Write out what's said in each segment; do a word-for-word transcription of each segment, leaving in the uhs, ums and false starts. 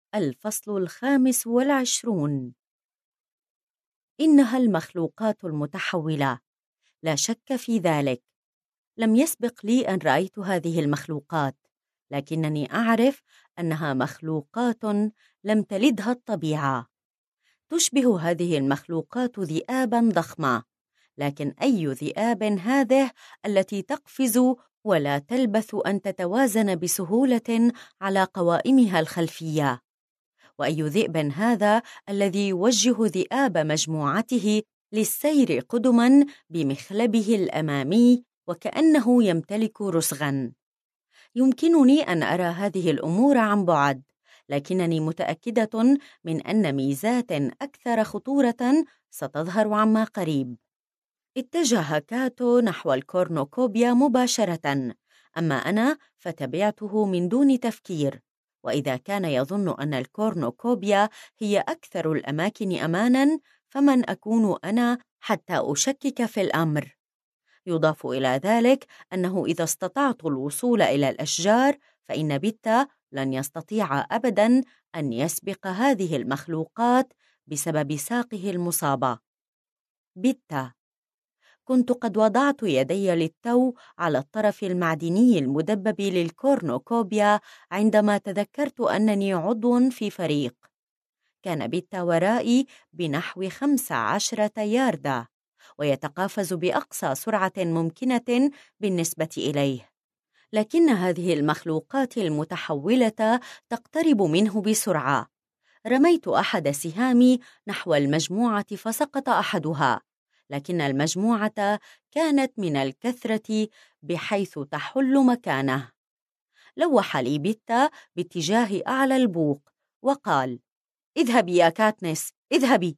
الفصل الخامس والعشرون. إنها المخلوقات المتحولة، لا شك في ذلك. لم يسبق لي أن رأيت هذه المخلوقات، لكنني أعرف أنها مخلوقات لم تلدها الطبيعة. تشبه هذه المخلوقات ذئاباً ضخمة، لكن أي ذئاب هذه التي تقفز ولا تلبث أن تتوازن بسهولة على قوائمها الخلفية؟ وأي ذئب هذا الذي يوجه ذئاب مجموعته للسير قدماً بمخلبه الأمامي وكأنه يمتلك رسغاً؟ يمكنني أن أرى هذه الأمور عن بعد، لكنني متأكدة من أن ميزات أكثر خطورة ستظهر عما قريب. اتجه كاتو نحو الكورنوكوبيا مباشرة، أما أنا فتبعته من دون تفكير. وإذا كان يظن أن الكورنوكوبيا هي أكثر الأماكن أماناً، فمن أكون أنا حتى أشكك في الأمر؟ يضاف إلى ذلك أنه إذا استطعت الوصول إلى الأشجار، فإن بيتا لن يستطيع أبداً أن يسبق هذه المخلوقات بسبب ساقه المصابة. بيتا. كنت قد وضعت يدي للتو على الطرف المعدني المدبب للكورنوكوبيا عندما تذكرت أنني عضو في فريق. كان بيتا ورائي بنحو خمس عشرة ياردة، ويتقافز بأقصى سرعة ممكنة بالنسبة إليه، لكن هذه المخلوقات المتحولة تقترب منه بسرعة. رميت أحد سهامي نحو المجموعة فسقط أحدها، لكن المجموعة كانت من الكثرة بحيث تحل مكانه. لوح لي بيتا باتجاه أعلى البوق وقال: اذهبي يا كاتنس، اذهبي.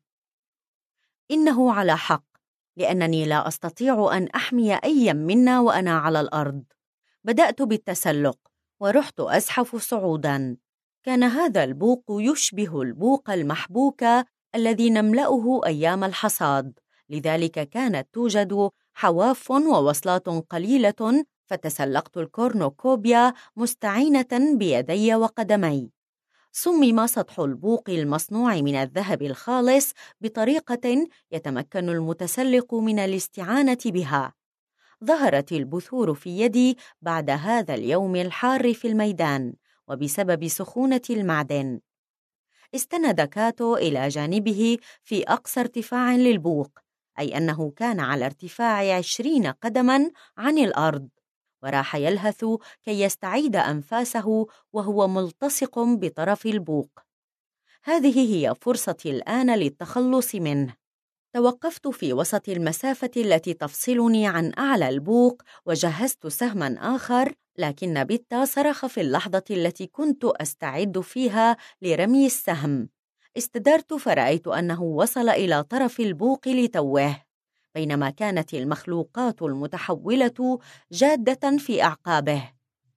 إنه على حق، لأنني لا أستطيع أن أحمي أي منا وأنا على الأرض. بدأت بالتسلق ورحت أزحف صعوداً. كان هذا البوق يشبه البوق المحبوك الذي نملأه أيام الحصاد، لذلك كانت توجد حواف ووصلات قليلة، فتسلقت الكورنوكوبيا مستعينة بيدي وقدمي. صمم سطح البوق المصنوع من الذهب الخالص بطريقة يتمكن المتسلق من الاستعانة بها. ظهرت البثور في يدي بعد هذا اليوم الحار في الميدان وبسبب سخونة المعدن. استند كاتو إلى جانبه في أقصى ارتفاع للبوق، أي أنه كان على ارتفاع عشرين قدماً عن الأرض، وراح يلهث كي يستعيد أنفاسه وهو ملتصق بطرف البوق. هذه هي فرصتي الآن للتخلص منه. توقفت في وسط المسافة التي تفصلني عن أعلى البوق وجهزت سهماً آخر، لكن بيتا صرخ في اللحظة التي كنت أستعد فيها لرمي السهم. استدرت فرأيت أنه وصل إلى طرف البوق لتوه، بينما كانت المخلوقات المتحولة جادة في أعقابه.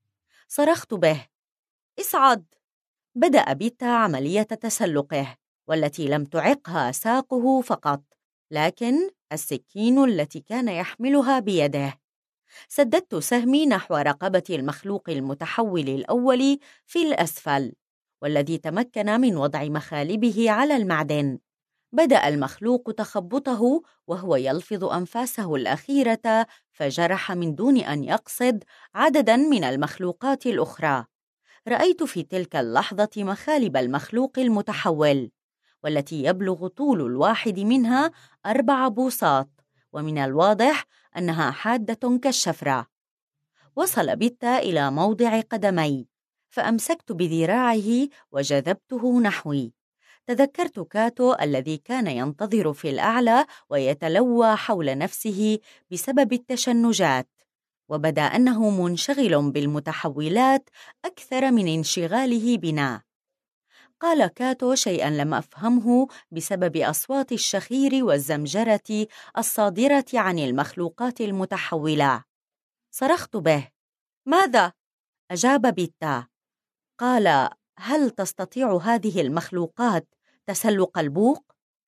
صرخت به: اصعد! بدأ بيتا عملية تسلقه، والتي لم تعقها ساقه فقط، لكن السكين التي كان يحملها بيده. سددت سهمي نحو رقبة المخلوق المتحول الأول في الأسفل، والذي تمكن من وضع مخالبه على المعدن. بدأ المخلوق تخبطه وهو يلفظ أنفاسه الأخيرة، فجرح من دون أن يقصد عدداً من المخلوقات الأخرى. رأيت في تلك اللحظة مخالب المخلوق المتحول، والتي يبلغ طول الواحد منها أربع بوصات، ومن الواضح أنها حادة كالشفرة. وصل بيتا إلى موضع قدمي، فأمسكت بذراعه وجذبته نحوي. تذكرت كاتو الذي كان ينتظر في الأعلى ويتلوى حول نفسه بسبب التشنجات، وبدا أنه منشغل بالمتحولات أكثر من انشغاله بنا. قال كاتو شيئاً لم أفهمه بسبب أصوات الشخير والزمجرة الصادرة عن المخلوقات المتحولة. صرخت به: ماذا؟ أجاب بيتا. قال: هل تستطيع هذه المخلوقات تسلق البوق؟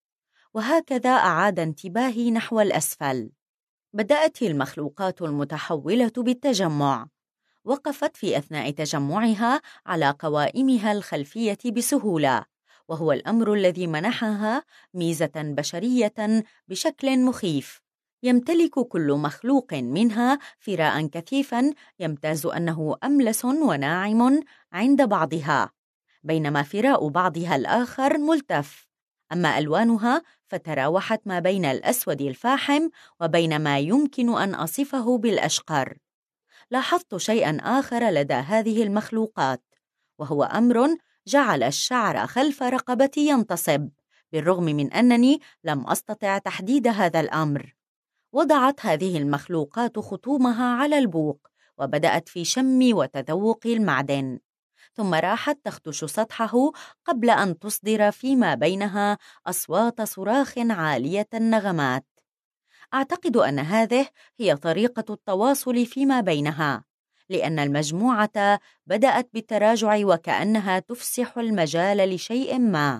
وهكذا أعاد انتباهي نحو الأسفل. بدأت المخلوقات المتحولة بالتجمع، وقفت في أثناء تجمعها على قوائمها الخلفية بسهولة، وهو الأمر الذي منحها ميزة بشرية بشكل مخيف. يمتلك كل مخلوق منها فراء كثيفا يمتاز أنه أملس وناعم عند بعضها، بينما فراء بعضها الآخر ملتف. أما ألوانها فتراوحت ما بين الأسود الفاحم وبين ما يمكن أن أصفه بالأشقر. لاحظت شيئاً آخر لدى هذه المخلوقات، وهو أمر جعل الشعر خلف رقبتي ينتصب، بالرغم من أنني لم أستطع تحديد هذا الأمر. وضعت هذه المخلوقات خطومها على البوق، وبدأت في شم وتذوق المعدن، ثم راحت تخدش سطحه قبل أن تصدر فيما بينها أصوات صراخ عالية النغمات. أعتقد أن هذه هي طريقة التواصل فيما بينها، لأن المجموعة بدأت بالتراجع وكأنها تفسح المجال لشيء ما.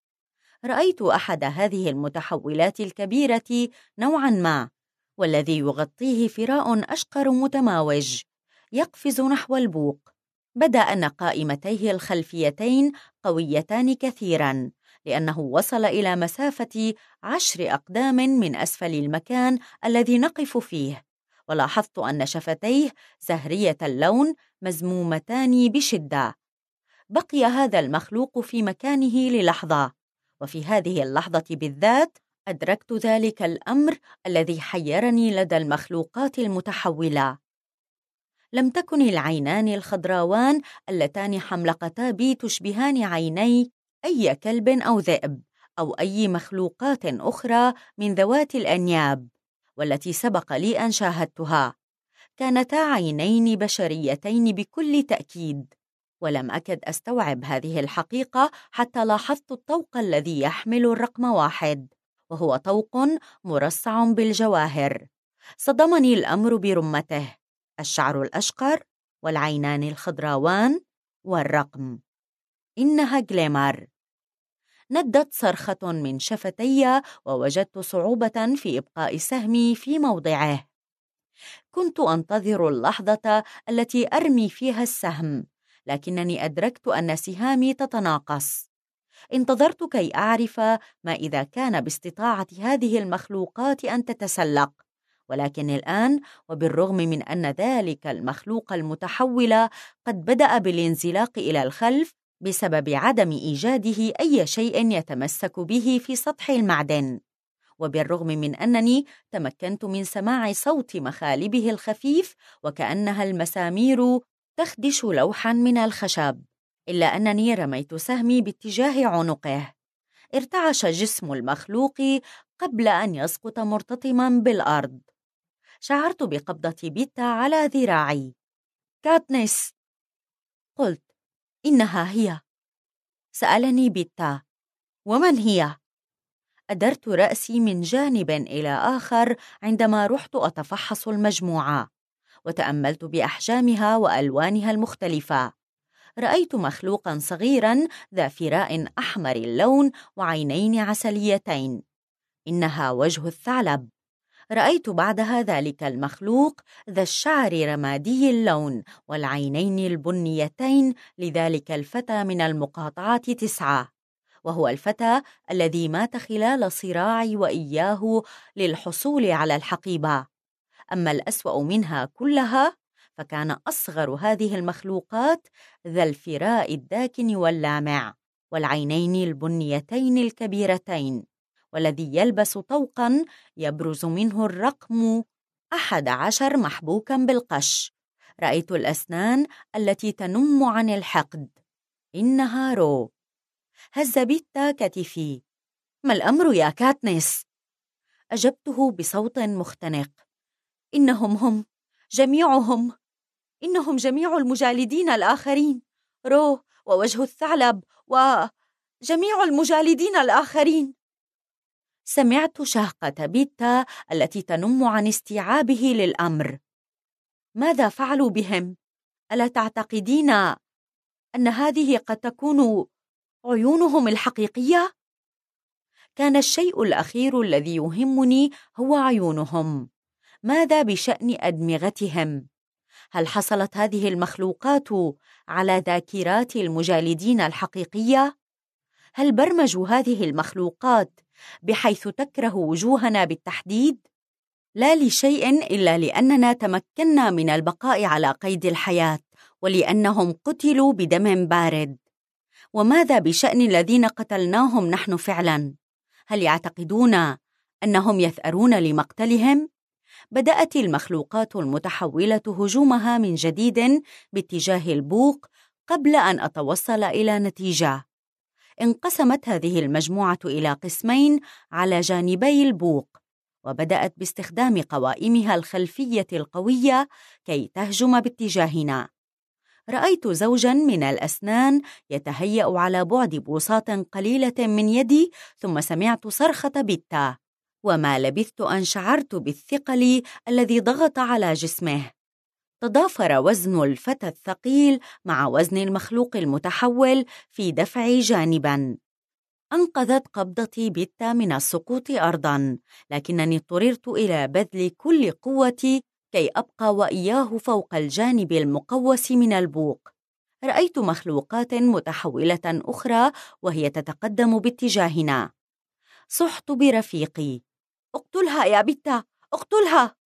رأيت أحد هذه المتحولات الكبيرة نوعاً ما، والذي يغطيه فراء أشقر متماوج يقفز نحو البوق. بدا أن قائمتيه الخلفيتين قويتان كثيراً، لأنه وصل إلى مسافة عشر أقدام من أسفل المكان الذي نقف فيه، ولاحظت أن شفتيه زهرية اللون مزمومتان بشدة. بقي هذا المخلوق في مكانه للحظة، وفي هذه اللحظة بالذات أدركت ذلك الأمر الذي حيرني لدى المخلوقات المتحولة. لم تكن العينان الخضراوان اللتان حملقتا بي تشبهان عيني أي كلب أو ذئب أو أي مخلوقات أخرى من ذوات الأنياب والتي سبق لي أن شاهدتها. كانتا عينين بشريتين بكل تأكيد، ولم أكد أستوعب هذه الحقيقة حتى لاحظت الطوق الذي يحمل الرقم واحد، وهو طوق مرصع بالجواهر. صدمني الأمر برمته: الشعر الأشقر والعينان الخضراوان والرقم. إنها جليمر. ندت صرخة من شفتي ووجدت صعوبة في إبقاء سهمي في موضعه. كنت أنتظر اللحظة التي أرمي فيها السهم، لكنني أدركت أن سهامي تتناقص. انتظرت كي أعرف ما إذا كان باستطاعة هذه المخلوقات أن تتسلق، ولكن الآن وبالرغم من أن ذلك المخلوق المتحول قد بدأ بالانزلاق إلى الخلف بسبب عدم إيجاده أي شيء يتمسك به في سطح المعدن، وبالرغم من أنني تمكنت من سماع صوت مخالبه الخفيف وكأنها المسامير تخدش لوحاً من الخشب، إلا أنني رميت سهمي باتجاه عنقه. ارتعش جسم المخلوق قبل أن يسقط مرتطماً بالأرض. شعرت بقبضة بيتا على ذراعي. كاتنيس، قلت. إنها هي. سألني بيتا: ومن هي؟ أدرت رأسي من جانب إلى آخر عندما رحت أتفحص المجموعة، وتأملت بأحجامها وألوانها المختلفة. رأيت مخلوقاً صغيراً ذا فراء أحمر اللون وعينين عسليتين. إنها وجه الثعلب. رأيت بعدها ذلك المخلوق ذا الشعر رمادي اللون والعينين البنيتين لذلك الفتى من المقاطعة تسعة، وهو الفتى الذي مات خلال صراعي وإياه للحصول على الحقيبة. أما الأسوأ منها كلها فكان أصغر هذه المخلوقات ذا الفراء الداكن واللامع والعينين البنيتين الكبيرتين، والذي يلبس طوقاً يبرز منه الرقم أحد عشر محبوكاً بالقش. رأيت الأسنان التي تنم عن الحقد. إنها رو. هز بيتا كتفي. ما الأمر يا كاتنيس؟ أجبته بصوت مختنق: إنهم هم جميعهم، إنهم جميع المجالدين الآخرين، رو ووجه الثعلب وجميع المجالدين الآخرين. سمعت شهقة بيتا التي تنم عن استيعابه للأمر. ماذا فعلوا بهم؟ ألا تعتقدين أن هذه قد تكون عيونهم الحقيقية؟ كان الشيء الأخير الذي يهمني هو عيونهم. ماذا بشأن أدمغتهم؟ هل حصلت هذه المخلوقات على ذاكرات المجالدين الحقيقية؟ هل برمجوا هذه المخلوقات بحيث تكره وجوهنا بالتحديد؟ لا لشيء إلا لأننا تمكنا من البقاء على قيد الحياة، ولأنهم قتلوا بدم بارد. وماذا بشأن الذين قتلناهم نحن فعلاً؟ هل يعتقدون أنهم يثأرون لمقتلهم؟ بدأت المخلوقات المتحولة هجومها من جديد باتجاه البوق قبل أن أتوصل إلى نتيجة. انقسمت هذه المجموعة إلى قسمين على جانبي البوق، وبدأت باستخدام قوائمها الخلفية القوية كي تهجم باتجاهنا. رأيت زوجاً من الأسنان يتهيأ على بعد بوصات قليلة من يدي، ثم سمعت صرخة بيتا، وما لبثت أن شعرت بالثقل الذي ضغط على جسمه. تضافر وزن الفتى الثقيل مع وزن المخلوق المتحول في دفعي جانباً. أنقذت قبضتي بيتا من السقوط أرضاً، لكنني اضطررت إلى بذل كل قوتي كي أبقى وإياه فوق الجانب المقوس من البوق. رأيت مخلوقات متحولة أخرى وهي تتقدم باتجاهنا. صحت برفيقي: اقتلها يا بيتا، اقتلها!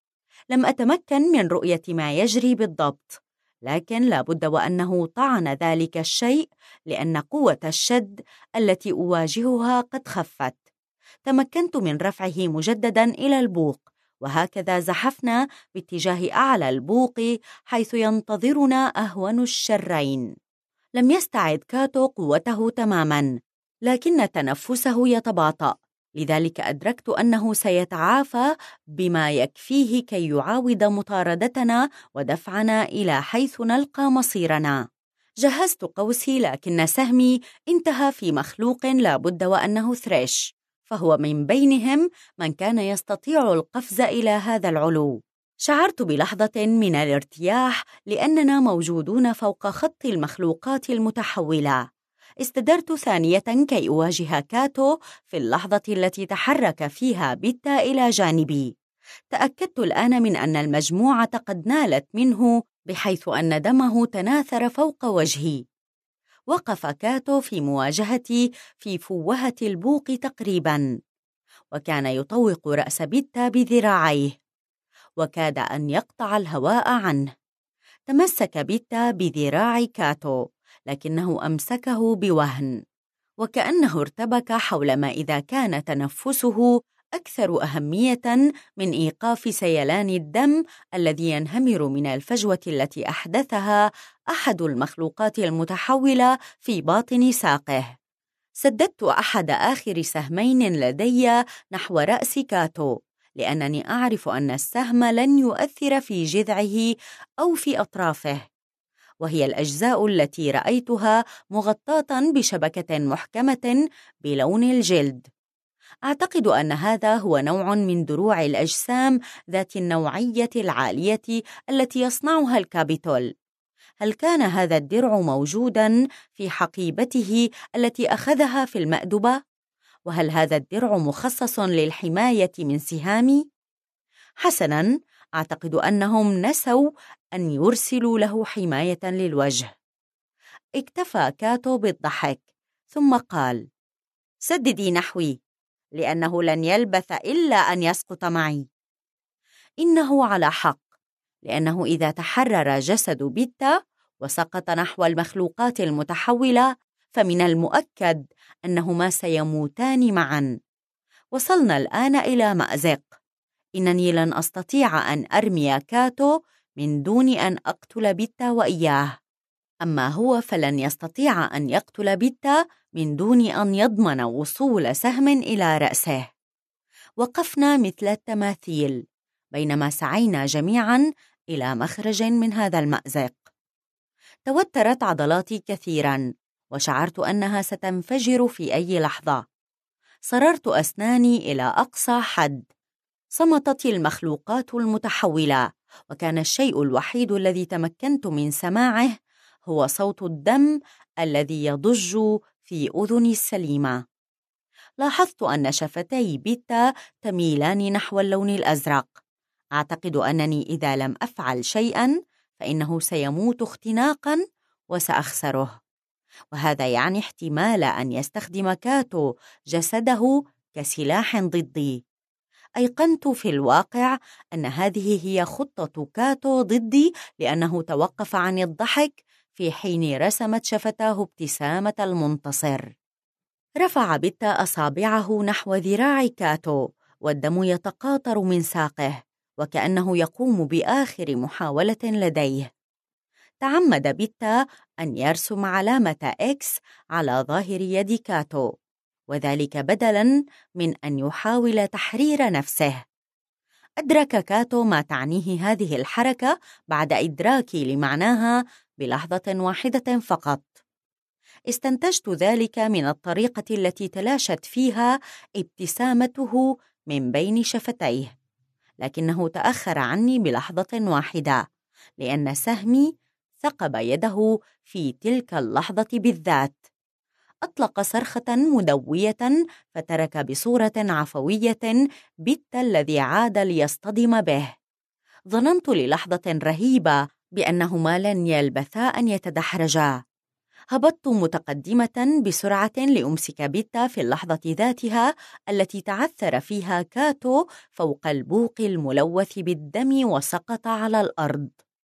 لم أتمكن من رؤية ما يجري بالضبط، لكن لابد وأنه طعن ذلك الشيء، لأن قوة الشد التي أواجهها قد خفت. تمكنت من رفعه مجددا إلى البوق، وهكذا زحفنا باتجاه أعلى البوق حيث ينتظرنا أهون الشرين. لم يستعد كاتو قوته تماما، لكن تنفسه يتباطأ، لذلك أدركت أنه سيتعافى بما يكفيه كي يعاود مطاردتنا ودفعنا إلى حيث نلقى مصيرنا. جهزت قوسي، لكن سهمي انتهى في مخلوق لا بد وأنه ثريش، فهو من بينهم من كان يستطيع القفز إلى هذا العلو. شعرت بلحظة من الارتياح لأننا موجودون فوق خط المخلوقات المتحولة. استدرت ثانية كي أواجه كاتو في اللحظة التي تحرك فيها بيتا إلى جانبي. تأكدت الآن من أن المجموعة قد نالت منه، بحيث أن دمه تناثر فوق وجهي. وقف كاتو في مواجهتي في فوهة البوق تقريباً، وكان يطوق رأس بيتا بذراعيه، وكاد أن يقطع الهواء عنه. تمسك بيتا بذراع كاتو، لكنه أمسكه بوهن، وكأنه ارتبك حول ما إذا كان تنفسه أكثر أهمية من إيقاف سيلان الدم الذي ينهمر من الفجوة التي أحدثها أحد المخلوقات المتحولة في باطن ساقه. سددت أحد آخر سهمين لدي نحو رأس كاتو، لأنني أعرف أن السهم لن يؤثر في جذعه أو في أطرافه، وهي الأجزاء التي رأيتها مغطاة بشبكة محكمة بلون الجلد. أعتقد أن هذا هو نوع من دروع الأجسام ذات النوعية العالية التي يصنعها الكابيتول. هل كان هذا الدرع موجوداً في حقيبته التي أخذها في المأدبة؟ وهل هذا الدرع مخصص للحماية من سهامي؟ حسناً، أعتقد أنهم نسوا أن يرسلوا له حماية للوجه. اكتفى كاتو بالضحك، ثم قال: سددي نحوي، لأنه لن يلبث إلا أن يسقط معي. إنه على حق، لأنه إذا تحرر جسد بيتا وسقط نحو المخلوقات المتحولة، فمن المؤكد أنهما سيموتان معاً. وصلنا الآن إلى مأزق. إنني لن أستطيع أن أرمي كاتو من دون أن أقتل بيتا وإياه، أما هو فلن يستطيع أن يقتل بيتا من دون أن يضمن وصول سهم إلى رأسه. وقفنا مثل التماثيل بينما سعينا جميعاً إلى مخرج من هذا المأزق. توترت عضلاتي كثيراً، وشعرت أنها ستنفجر في أي لحظة. صررت أسناني إلى أقصى حد. صمتت المخلوقات المتحولة، وكان الشيء الوحيد الذي تمكنت من سماعه هو صوت الدم الذي يضج في أذني السليمة. لاحظت أن شفتي بيتا تميلان نحو اللون الأزرق. أعتقد أنني إذا لم أفعل شيئاً فإنه سيموت اختناقاً وسأخسره، وهذا يعني احتمال أن يستخدم كاتو جسده كسلاح ضدي. أيقنت في الواقع أن هذه هي خطة كاتو ضدي، لأنه توقف عن الضحك في حين رسمت شفتاه ابتسامة المنتصر. رفع بيتا أصابعه نحو ذراع كاتو، والدم يتقاطر من ساقه وكأنه يقوم بآخر محاولة لديه. تعمد بيتا أن يرسم علامة إكس على ظاهر يد كاتو، وذلك بدلاً من أن يحاول تحرير نفسه. أدرك كاتو ما تعنيه هذه الحركة بعد إدراكي لمعناها بلحظة واحدة فقط. استنتجت ذلك من الطريقة التي تلاشت فيها ابتسامته من بين شفتيه، لكنه تأخر عني بلحظة واحدة، لأن سهمي ثقب يده في تلك اللحظة بالذات. أطلق صرخة مدوية فترك بصورة عفوية بيتا الذي عاد ليصطدم به. ظننت للحظة رهيبة بأنهما لن يلبثا أن يتدحرجا. هبطت متقدمة بسرعة لأمسك بيتا في اللحظة ذاتها التي تعثر فيها كاتو فوق البوق الملوث بالدم وسقط على الأرض.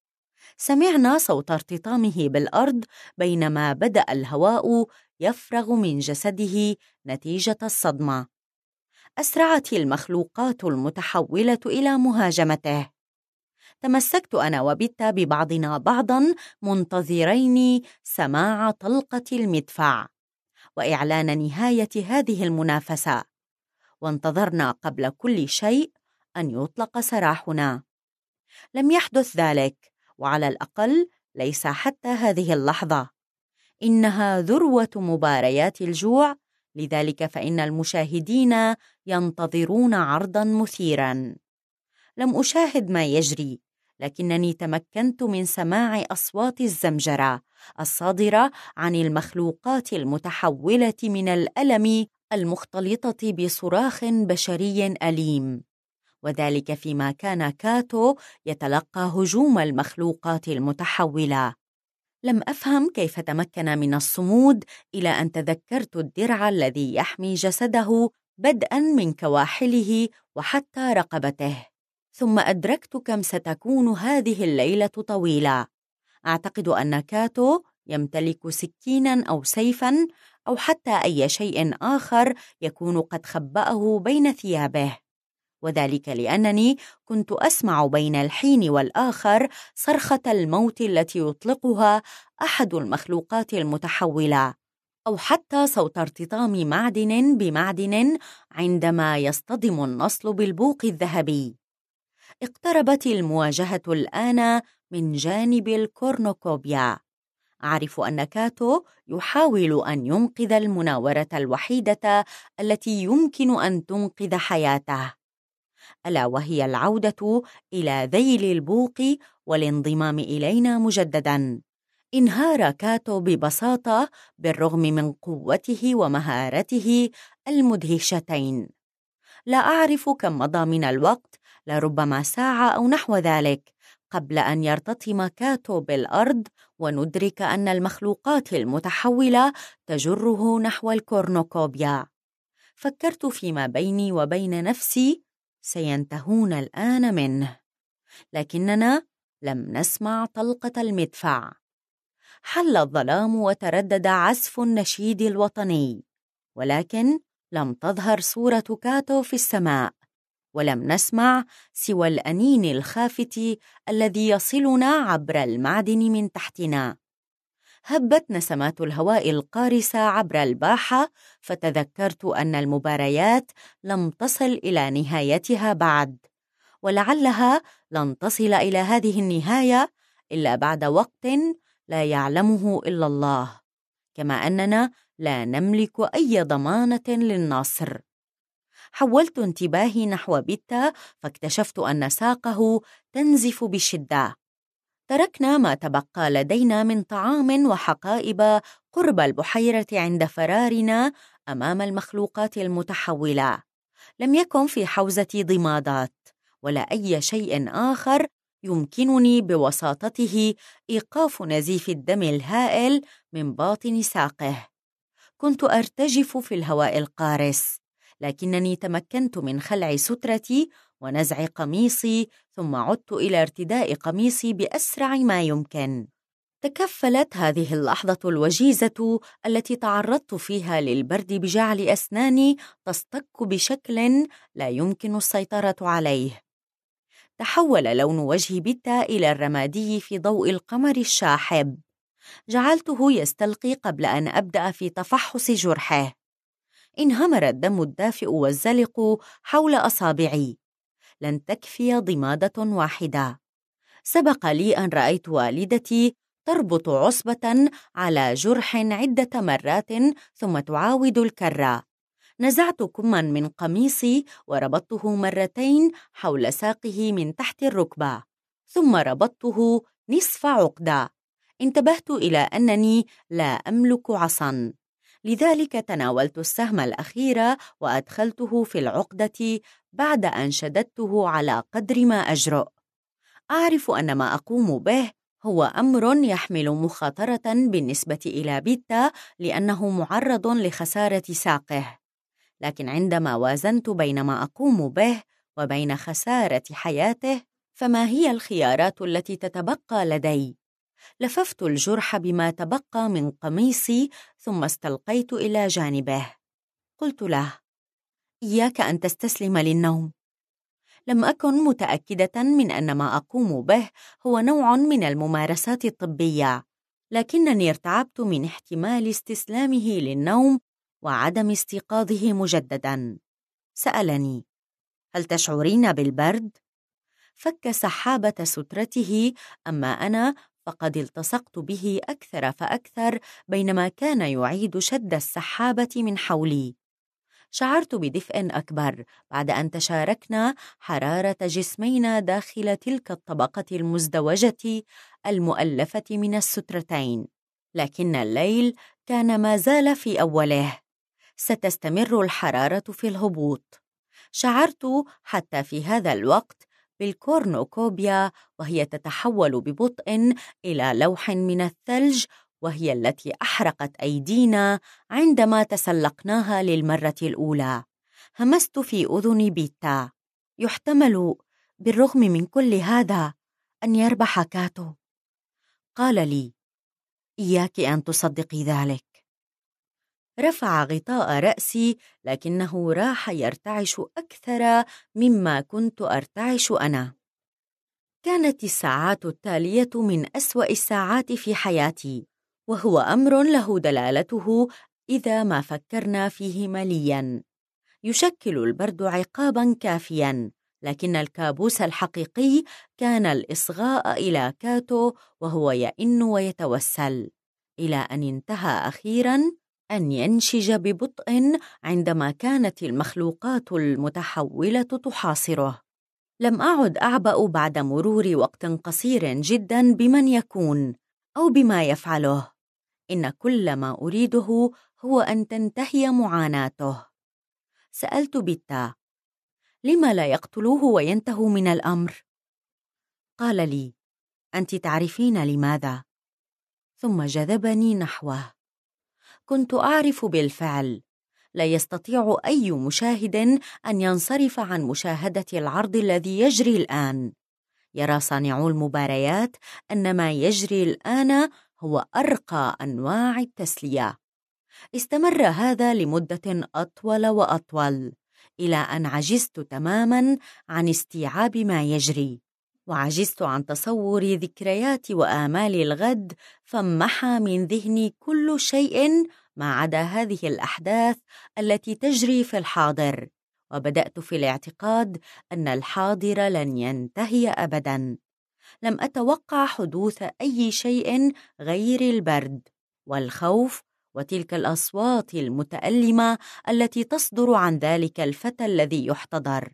سمعنا صوت ارتطامه بالأرض بينما بدأ الهواء يفرغ من جسده نتيجة الصدمة. أسرعت المخلوقات المتحولة إلى مهاجمته. تمسكت أنا وبيتا ببعضنا بعضاً منتظرين سماع طلقة المدفع وإعلان نهاية هذه المنافسة، وانتظرنا قبل كل شيء أن يطلق سراحنا. لم يحدث ذلك، وعلى الأقل ليس حتى هذه اللحظة. إنها ذروة مباريات الجوع، لذلك فإن المشاهدين ينتظرون عرضاً مثيراً. لم أشاهد ما يجري، لكنني تمكنت من سماع أصوات الزمجرة الصادرة عن المخلوقات المتحولة من الألم المختلطة بصراخ بشري أليم، وذلك فيما كان كاتو يتلقى هجوم المخلوقات المتحولة. لم أفهم كيف تمكن من الصمود إلى أن تذكرت الدرع الذي يحمي جسده بدءاً من كواحله وحتى رقبته. ثم أدركت كم ستكون هذه الليلة طويلة. أعتقد أن كاتو يمتلك سكيناً أو سيفاً أو حتى أي شيء آخر يكون قد خبأه بين ثيابه، وذلك لأنني كنت أسمع بين الحين والآخر صرخة الموت التي يطلقها أحد المخلوقات المتحولة، أو حتى صوت ارتطام معدن بمعدن عندما يصطدم النصل بالبوق الذهبي. اقتربت المواجهة الآن من جانب الكورنوكوبيا. أعرف أن كاتو يحاول أن ينقذ المناورة الوحيدة التي يمكن أن تنقذ حياته، ألا وهي العودة إلى ذيل البوق والانضمام إلينا مجدداً. انهار كاتو ببساطة بالرغم من قوته ومهارته المدهشتين. لا أعرف كم مضى من الوقت، لربما ساعة أو نحو ذلك، قبل أن يرتطم كاتو بالأرض وندرك أن المخلوقات المتحولة تجره نحو الكورنوكوبيا. فكرت فيما بيني وبين نفسي: سينتهون الآن منه. لكننا لم نسمع طلقة المدفع. حل الظلام وتردد عزف النشيد الوطني، ولكن لم تظهر صورة كاتو في السماء، ولم نسمع سوى الأنين الخافت الذي يصلنا عبر المعدن من تحتنا. هبت نسمات الهواء القارسة عبر الباحة، فتذكرت أن المباريات لم تصل إلى نهايتها بعد، ولعلها لن تصل إلى هذه النهاية إلا بعد وقت لا يعلمه إلا الله، كما أننا لا نملك أي ضمانة للنصر. حولت انتباهي نحو بيتا، فاكتشفت أن ساقه تنزف بشدة. تركنا ما تبقى لدينا من طعام وحقائب قرب البحيرة عند فرارنا أمام المخلوقات المتحولة. لم يكن في حوزتي ضمادات ولا أي شيء آخر يمكنني بوساطته إيقاف نزيف الدم الهائل من باطن ساقه. كنت أرتجف في الهواء القارس، لكنني تمكنت من خلع سترتي ونزع قميصي، ثم عدت إلى ارتداء قميصي بأسرع ما يمكن. تكفلت هذه اللحظة الوجيزة التي تعرضت فيها للبرد بجعل أسناني تصطك بشكل لا يمكن السيطرة عليه. تحول لون وجه بيتا إلى الرمادي في ضوء القمر الشاحب. جعلته يستلقي قبل أن أبدأ في تفحص جرحه. انهمر الدم الدافئ والزلق حول أصابعي. لن تكفي ضمادة واحدة. سبق لي أن رأيت والدتي تربط عصبة على جرح عدة مرات ثم تعاود الكرة. نزعت كماً من قميصي وربطته مرتين حول ساقه من تحت الركبة، ثم ربطته نصف عقدة. انتبهت إلى أنني لا أملك عصاً، لذلك تناولت السهم الأخير وأدخلته في العقدة بعد أن شددته على قدر ما أجرؤ. أعرف أن ما أقوم به هو أمر يحمل مخاطرة بالنسبة إلى بيتا لأنه معرض لخسارة ساقه، لكن عندما وازنت بين ما أقوم به وبين خسارة حياته، فما هي الخيارات التي تتبقى لدي؟ لففت الجرح بما تبقى من قميصي ثم استلقيت إلى جانبه. قلت له: إياك أن تستسلم للنوم. لم أكن متأكدة من أن ما أقوم به هو نوع من الممارسات الطبية، لكنني ارتعبت من احتمال استسلامه للنوم وعدم استيقاظه مجدداً. سألني: هل تشعرين بالبرد؟ فك سحابة سترته، أما أنا فقد التصقت به أكثر فأكثر بينما كان يعيد شد السحابة من حولي. شعرت بدفء أكبر بعد أن تشاركنا حرارة جسمينا داخل تلك الطبقة المزدوجة المؤلفة من السترتين، لكن الليل كان ما زال في أوله. ستستمر الحرارة في الهبوط. شعرت حتى في هذا الوقت بالكورنوكوبيا، وهي تتحول ببطء إلى لوح من الثلج، وهي التي أحرقت أيدينا عندما تسلقناها للمرة الأولى. همست في أذن بيتا: يحتمل بالرغم من كل هذا أن يربح كاتو. قال لي: إياك أن تصدقي ذلك. رفع غطاء رأسي، لكنه راح يرتعش أكثر مما كنت أرتعش أنا. كانت الساعات التالية من أسوأ الساعات في حياتي، وهو أمر له دلالته إذا ما فكرنا فيه ملياً. يشكل البرد عقاباً كافياً، لكن الكابوس الحقيقي كان الإصغاء إلى كاتو وهو يئن ويتوسل، إلى أن انتهى أخيراً أن ينشج ببطء عندما كانت المخلوقات المتحولة تحاصره. لم أعد أعبأ بعد مرور وقت قصير جدا بمن يكون أو بما يفعله. إن كل ما أريده هو أن تنتهي معاناته. سألت بيتا: لما لا يقتلوه وينتهوا من الأمر؟ قال لي: أنت تعرفين لماذا. ثم جذبني نحوه. كنت أعرف بالفعل. لا يستطيع أي مشاهد أن ينصرف عن مشاهدة العرض الذي يجري الآن. يرى صانعو المباريات أن ما يجري الآن هو أرقى أنواع التسلية. استمر هذا لمدة أطول وأطول، إلى أن عجزت تماماً عن استيعاب ما يجري، وعجزت عن تصور ذكريات وآمال الغد، فامحى من ذهني كل شيء ما عدا هذه الأحداث التي تجري في الحاضر، وبدأت في الاعتقاد أن الحاضر لن ينتهي أبداً. لم أتوقع حدوث أي شيء غير البرد والخوف وتلك الأصوات المتألمة التي تصدر عن ذلك الفتى الذي يحتضر.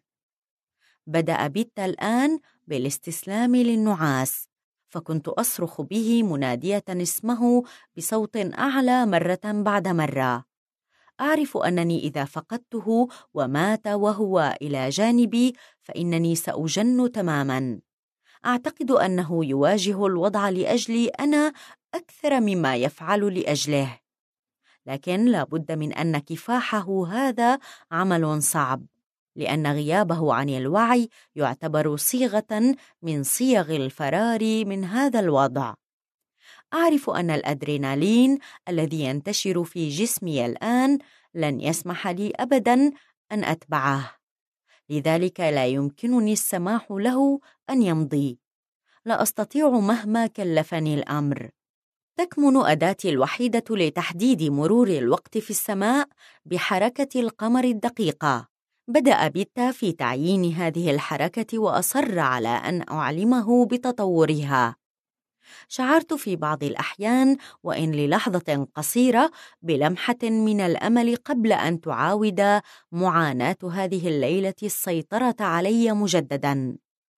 بدأ بيتا الآن بالاستسلام للنعاس، فكنت أصرخ به منادية اسمه بصوت أعلى مرة بعد مرة. أعرف أنني إذا فقدته ومات وهو إلى جانبي فإنني سأجن تماماً. أعتقد أنه يواجه الوضع لأجلي أنا أكثر مما يفعل لأجله، لكن لا بد من أن كفاحه هذا عمل صعب، لأن غيابه عن الوعي يعتبر صيغة من صيغ الفرار من هذا الوضع. أعرف أن الأدرينالين الذي ينتشر في جسمي الآن لن يسمح لي أبداً أن أتبعه، لذلك لا يمكنني السماح له أن يمضي. لا أستطيع مهما كلفني الأمر. تكمن أداتي الوحيدة لتحديد مرور الوقت في السماء بحركة القمر الدقيقة. بدأ بيتا في تعيين هذه الحركة وأصر على أن أعلمه بتطورها. شعرت في بعض الأحيان وإن للحظة قصيرة بلمحة من الأمل قبل أن تعاود معاناة هذه الليلة السيطرة علي مجدداً.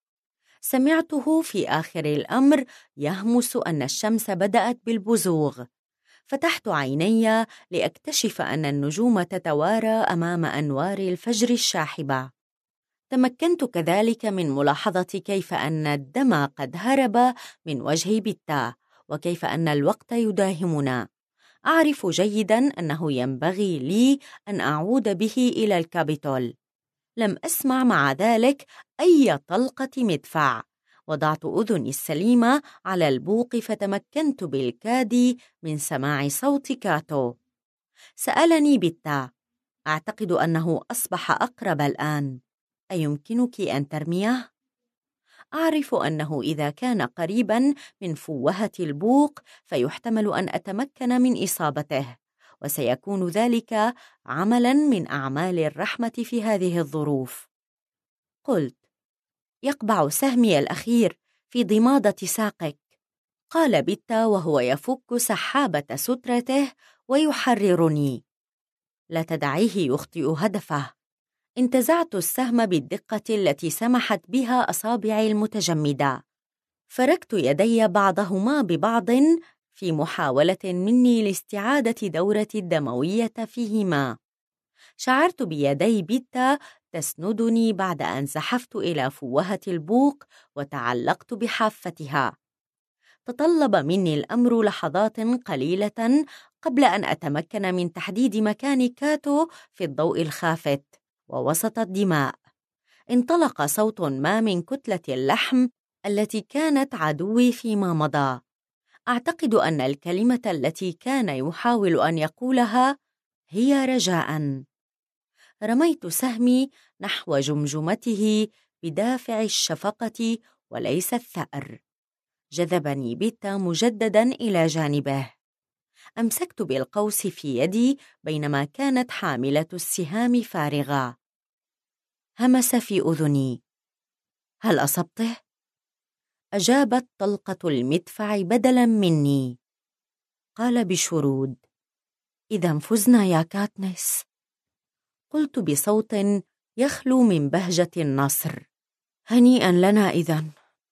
سمعته في آخر الأمر يهمس أن الشمس بدأت بالبزوغ. فتحت عيني لأكتشف أن النجوم تتوارى أمام أنوار الفجر الشاحبة. تمكنت كذلك من ملاحظة كيف أن الدم قد هرب من وجه بيتا، وكيف أن الوقت يداهمنا. أعرف جيداً أنه ينبغي لي أن أعود به إلى الكابيتول. لم أسمع مع ذلك أي طلقة مدفع. وضعت أذني السليمة على البوق فتمكنت بالكاد من سماع صوت كاتو. سألني بيتا: أعتقد أنه أصبح أقرب الآن، أيمكنك أن ترميه؟ أعرف أنه إذا كان قريباً من فوهة البوق فيحتمل أن أتمكن من إصابته، وسيكون ذلك عملاً من أعمال الرحمة في هذه الظروف. قلت: يقبع سهمي الأخير في ضمادة ساقك. قال بيتا وهو يفك سحابة سترته ويحررني: لا تدعيه يخطئ هدفه. انتزعت السهم بالدقة التي سمحت بها أصابعي المتجمدة. فركت يدي بعضهما ببعض في محاولة مني لاستعادة دورة الدموية فيهما. شعرت بيدي بيتا تسندني بعد أن زحفت إلى فوهة البوق وتعلقت بحافتها. تطلب مني الأمر لحظات قليلة قبل أن أتمكن من تحديد مكان كاتو في الضوء الخافت ووسط الدماء. انطلق صوت ما من كتلة اللحم التي كانت عدوي فيما مضى. أعتقد أن الكلمة التي كان يحاول أن يقولها هي رجاءً. رميت سهمي نحو جمجمته بدافع الشفقة وليس الثأر. جذبني بيتا مجدداً إلى جانبه. أمسكت بالقوس في يدي بينما كانت حاملة السهام فارغة. همس في أذني: هل أصبته؟ أجابت طلقة المدفع بدلاً مني. قال بشرود: إذا فزنا يا كاتنس. قلت بصوت يخلو من بهجة النصر: هنيئاً لنا إذن.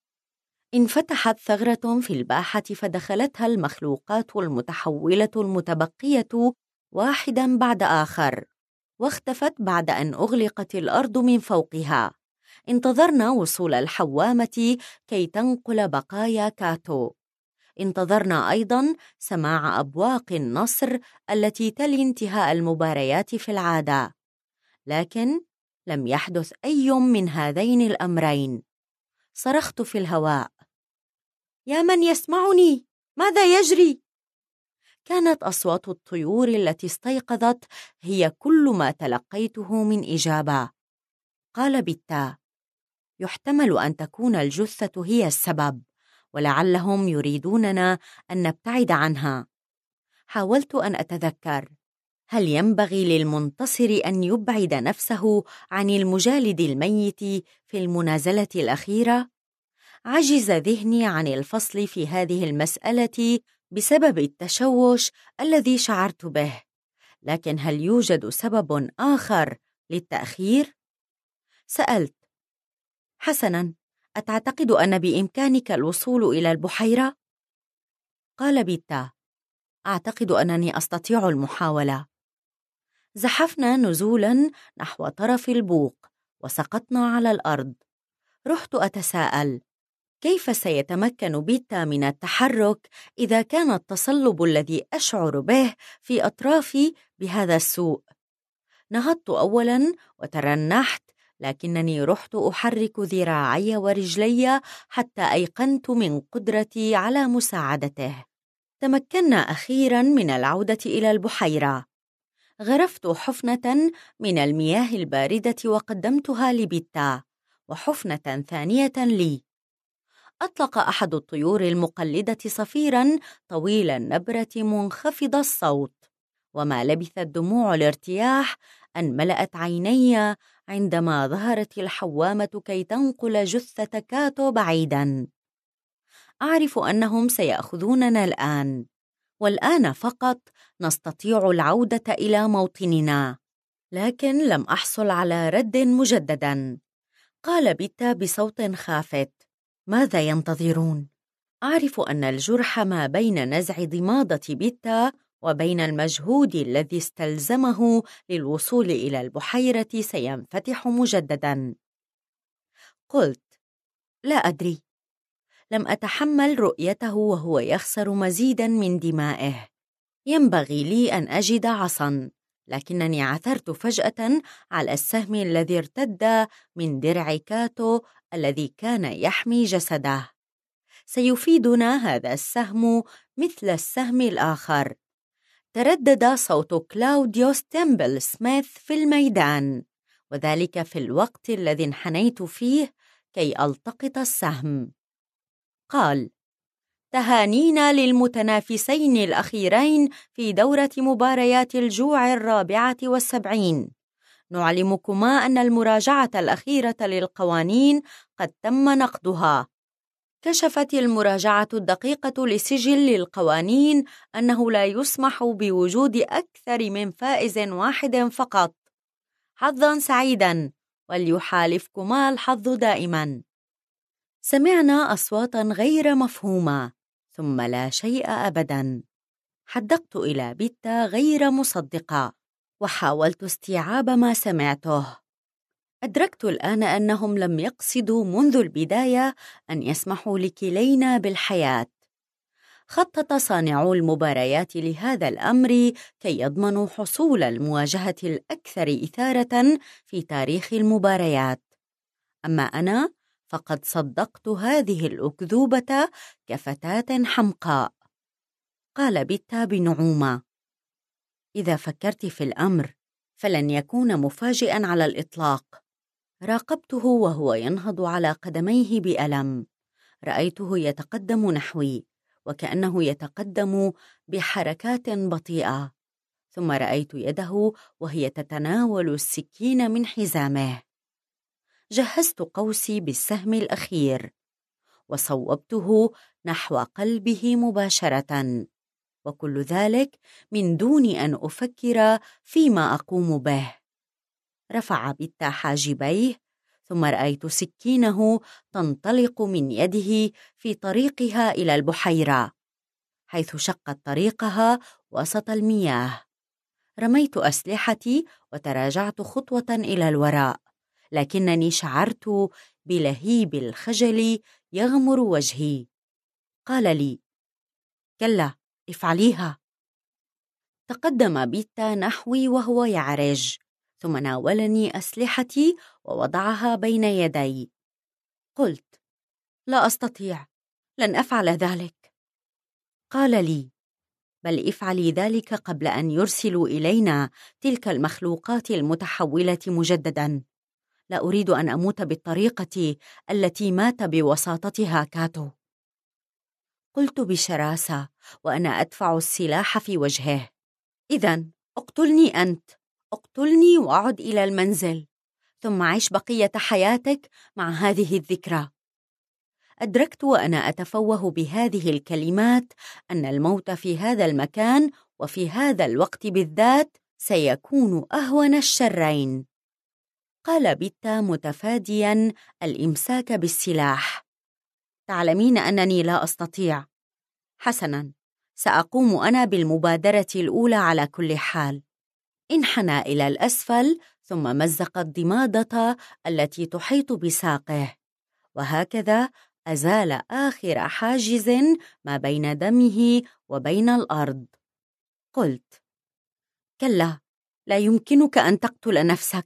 انفتحت ثغرة في الباحة فدخلتها المخلوقات المتحولة المتبقية واحداً بعد آخر، واختفت بعد أن أغلقت الأرض من فوقها. انتظرنا وصول الحوامة كي تنقل بقايا كاتو. انتظرنا أيضاً سماع أبواق النصر التي تلي انتهاء المباريات في العادة، لكن لم يحدث أي من هذين الأمرين. صرخت في الهواء: يا من يسمعني، ماذا يجري؟ كانت أصوات الطيور التي استيقظت هي كل ما تلقيته من إجابة. قال بيتا: يحتمل أن تكون الجثة هي السبب، ولعلهم يريدوننا أن نبتعد عنها. حاولت أن أتذكر، هل ينبغي للمنتصر أن يبعد نفسه عن المجالد الميت في المنازلة الأخيرة؟ عجز ذهني عن الفصل في هذه المسألة بسبب التشوش الذي شعرت به، لكن هل يوجد سبب آخر للتأخير؟ سألت: حسناً، أتعتقد أن بإمكانك الوصول إلى البحيرة؟ قال بيتا: أعتقد أنني أستطيع المحاولة. زحفنا نزولاً نحو طرف البوق وسقطنا على الأرض. رحت أتساءل: كيف سيتمكن بيتا من التحرك إذا كان التصلب الذي أشعر به في أطرافي بهذا السوء؟ نهضت أولاً وترنحت، لكنني رحت أحرك ذراعي ورجلي حتى أيقنت من قدرتي على مساعدته. تمكنا أخيراً من العودة إلى البحيرة. غرفت حفنة من المياه الباردة وقدمتها لبيتا، وحفنة ثانية لي. أطلق أحد الطيور المقلدة صفيراً طويل النبرة منخفض الصوت، وما لبثت دموع الارتياح أن ملأت عيني عندما ظهرت الحوامة كي تنقل جثة كاتو بعيداً. أعرف أنهم سيأخذوننا الآن، والآن فقط نستطيع العودة إلى موطننا. لكن لم أحصل على رد مجدداً. قال بيتا بصوت خافت: ماذا ينتظرون؟ أعرف أن الجرح ما بين نزع ضمادة بيتا وبين المجهود الذي استلزمه للوصول إلى البحيرة سينفتح مجدداً. قلت: لا أدري. لم أتحمل رؤيته وهو يخسر مزيداً من دمائه. ينبغي لي أن أجد عصاً، لكنني عثرت فجأة على السهم الذي ارتد من درع كاتو الذي كان يحمي جسده. سيفيدنا هذا السهم مثل السهم الآخر. تردد صوت كلاوديو ستيمبل سميث في الميدان، وذلك في الوقت الذي انحنيت فيه كي ألتقط السهم. قال: تهانينا للمتنافسين الأخيرين في دورة مباريات الجوع الرابعة والسبعين. نعلمكما أن المراجعة الأخيرة للقوانين قد تم نقضها. كشفت المراجعة الدقيقة لسجل القوانين أنه لا يسمح بوجود أكثر من فائز واحد فقط. حظاً سعيداً، وليحالفكما الحظ دائماً. سمعنا أصواتاً غير مفهومة، ثم لا شيء أبداً. حدقت إلى بيتا غير مصدقة، وحاولت استيعاب ما سمعته. أدركت الآن أنهم لم يقصدوا منذ البداية أن يسمحوا لكلينا بالحياة. خطط صانعو المباريات لهذا الأمر كي يضمنوا حصول المواجهة الأكثر إثارة في تاريخ المباريات. أما أنا فقد صدقت هذه الأكذوبة كفتاة حمقاء. قال بيتا بنعومة: إذا فكرت في الأمر فلن يكون مفاجئاً على الإطلاق. راقبته وهو ينهض على قدميه بألم. رأيته يتقدم نحوي، وكأنه يتقدم بحركات بطيئة. ثم رأيت يده وهي تتناول السكين من حزامه. جهزت قوسي بالسهم الأخير وصوبته نحو قلبه مباشرة، وكل ذلك من دون أن أفكر فيما أقوم به. رفع بيتا حاجبيه، ثم رأيت سكينه تنطلق من يده في طريقها إلى البحيرة، حيث شقت طريقها وسط المياه. رميت أسلحتي وتراجعت خطوة إلى الوراء، لكنني شعرت بلهيب الخجل يغمر وجهي. قال لي: كلا، افعليها. تقدم بيتا نحوي وهو يعرج، ثم ناولني أسلحتي ووضعها بين يدي. قلت: لا أستطيع، لن أفعل ذلك. قال لي: بل افعلي ذلك قبل أن يرسلوا إلينا تلك المخلوقات المتحولة مجدداً. لا أريد أن أموت بالطريقة التي مات بوساطتها كاتو. قلت بشراسة وأنا أدفع السلاح في وجهه: إذن اقتلني أنت، اقتلني وأعد إلى المنزل، ثم عيش بقية حياتك مع هذه الذكرى. أدركت وأنا أتفوه بهذه الكلمات أن الموت في هذا المكان وفي هذا الوقت بالذات سيكون أهون الشرين. قال بيتا متفاديا الإمساك بالسلاح: تعلمين أنني لا أستطيع. حسنا، سأقوم أنا بالمبادرة الأولى على كل حال. انحنى إلى الأسفل ثم مزق الضمادة التي تحيط بساقه، وهكذا أزال آخر حاجز ما بين دمه وبين الأرض. قلت: كلا، لا يمكنك أن تقتل نفسك.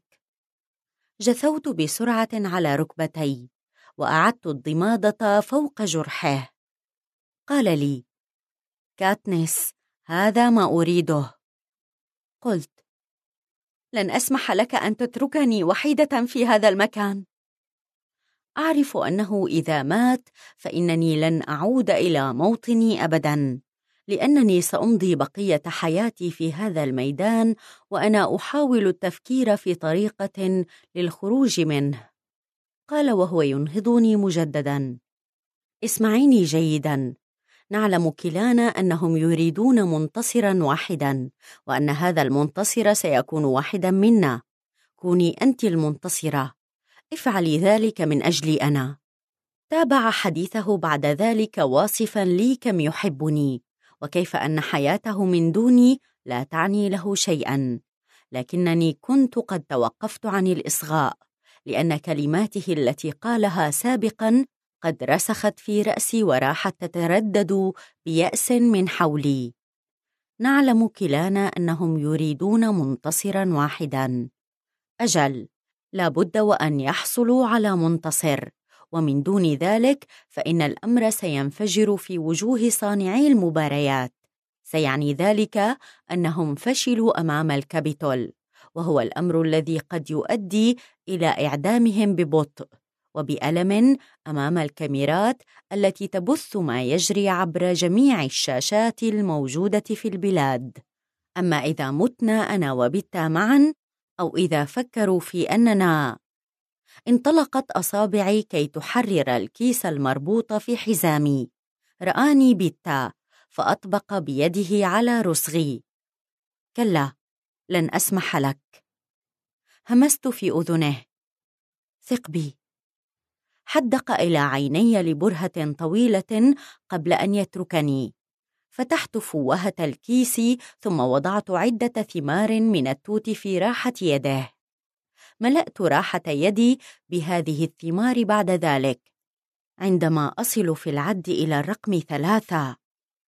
جثوت بسرعة على ركبتي وأعدت الضمادة فوق جرحه. قال لي: كاتنيس، هذا ما أريده. قلت: لن أسمح لك أن تتركني وحيدة في هذا المكان. أعرف أنه إذا مات فإنني لن أعود إلى موطني أبداً، لأنني سأمضي بقية حياتي في هذا الميدان وأنا أحاول التفكير في طريقة للخروج منه. قال وهو ينهضني مجدداً: اسمعيني جيداً، نعلم كلانا أنهم يريدون منتصراً واحداً، وأن هذا المنتصر سيكون واحداً منا. كوني أنت المنتصرة، افعلي ذلك من أجلي أنا. تابع حديثه بعد ذلك واصفاً لي كم يحبني، وكيف أن حياته من دوني لا تعني له شيئاً، لكنني كنت قد توقفت عن الإصغاء، لأن كلماته التي قالها سابقاً قد رسخت في رأسي وراحت تتردد بيأس من حولي. نعلم كلانا أنهم يريدون منتصراً واحداً. أجل، لابد وأن يحصلوا على منتصر، ومن دون ذلك فإن الأمر سينفجر في وجوه صانعي المباريات. سيعني ذلك أنهم فشلوا أمام الكابيتول، وهو الأمر الذي قد يؤدي إلى إعدامهم ببطء وبألم أمام الكاميرات التي تبث ما يجري عبر جميع الشاشات الموجودة في البلاد. أما إذا متنا أنا وبيتا معاً، أو إذا فكروا في أننا... انطلقت أصابعي كي تحرر الكيس المربوط في حزامي. رآني بيتا فأطبق بيده على رسغي. كلا، لن أسمح لك. همست في أذنه: ثق بي. حدق إلى عيني لبرهة طويلة قبل أن يتركني. فتحت فوهة الكيس ثم وضعت عدة ثمار من التوت في راحة يده. ملأت راحة يدي بهذه الثمار بعد ذلك. عندما أصل في العد إلى الرقم ثلاثة،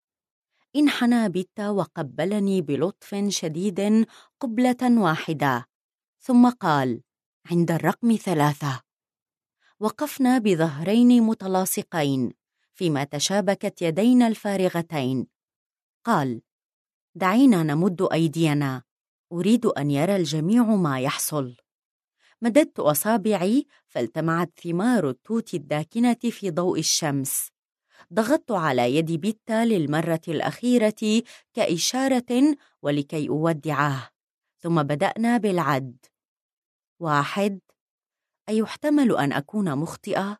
انحنى بيتا وقبلني بلطف شديد قبلة واحدة، ثم قال: عند الرقم ثلاثة. وقفنا بظهرين متلاصقين فيما تشابكت يدينا الفارغتين. قال: دعينا نمد أيدينا، أريد أن يرى الجميع ما يحصل. مددت أصابعي فالتمعت ثمار التوت الداكنة في ضوء الشمس. ضغطت على يد بيتا للمرة الأخيرة كإشارة ولكي أودعه، ثم بدأنا بالعد. واحد، أيحتمل أن أكون مخطئة؟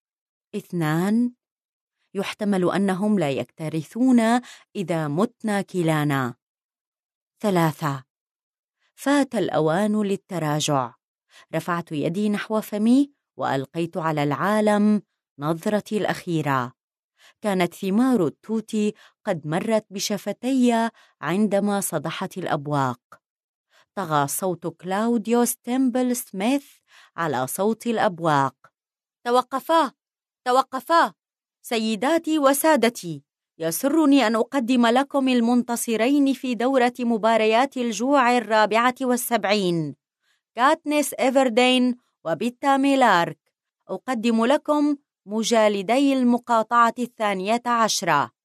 اثنان، يحتمل أنهم لا يكترثون إذا متنا كلانا. ثلاثة، فات الأوان للتراجع. رفعت يدي نحو فمي وألقيت على العالم نظرتي الأخيرة. كانت ثمار التوت قد مرت بشفتي عندما صدحت الأبواق. طغى صوت كلاوديو ستيمبل سميث على صوت الأبواق. توقفا! توقفا! سيداتي وسادتي، يسرني أن أقدم لكم المنتصرين في دورة مباريات الجوع الرابعة والسبعين، كاتنيس إيفردين وبيتا ميلارك. أقدم لكم مجالدي المقاطعة الثانية عشرة.